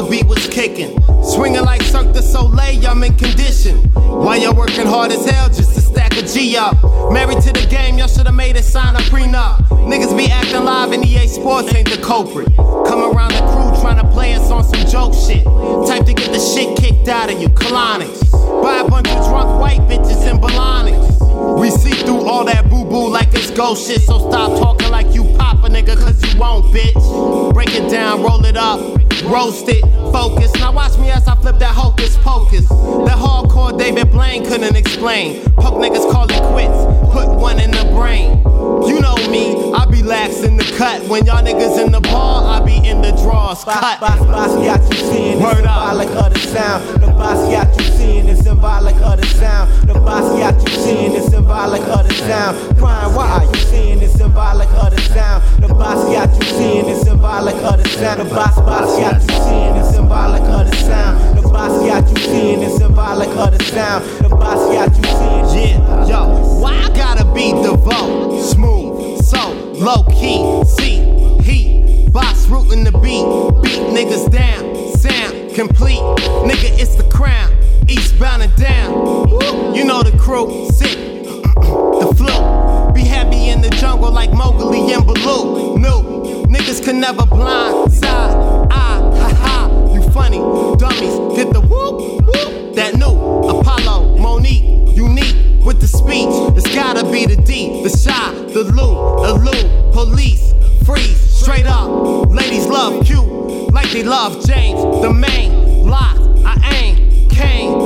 beat was kicking. Swinging like Cirque du Soleil, I'm in condition. While you're working hard as hell just to stack a G up. Married to the game, y'all should've made it sign a prenup. Niggas be acting live in EA Sports, ain't the culprit. Come around the crew trying to play us on some joke shit. Type to get the shit kicked out of you, colonics. Buy a bunch of drunk white bitches in Balonics. We see through all that boo-boo like it's ghost shit. So stop talking like you pop a nigga, cause you won't, bitch. Break it down, roll it up, roast it, focus. Now watch me as I flip that hocus pocus. That hardcore David Blaine couldn't explain. Poke niggas call it quits, put one in the brain. You know me, I be lax in the cut. When y'all niggas in the bar, I be in the drawers cut. Boss got you seeing, it's symbolic of the sound. The boss got you seeing, it's symbolic of the sound. The boss got you seeing, it's symbolic of the sound. Crying, why are you seeing, it's symbolic of the sound. The boss got you seeing, it's symbolic of the sound. The boss got you seeing, it's symbolic of the sound. The boss got you seeing, it's symbolic of the sound. The boss got you seeing. Yeah, yo, why I gotta be devout? Smooth, so low key, see, heat, boss rootin' the beat niggas down, sound complete, nigga it's the crown, eastbound and down, you know the crew, sick, the flu, be happy in the jungle like Mowgli and Baloo, new, niggas can never blind side, ha ha, you funny, dummies, get the whoop, whoop, that new, Apollo, Monique, unique, with the speech, it's gotta be the D, the shy, the Lou, police, freeze, straight up. Ladies love Q, like they love James, the main, lock, I aim, came,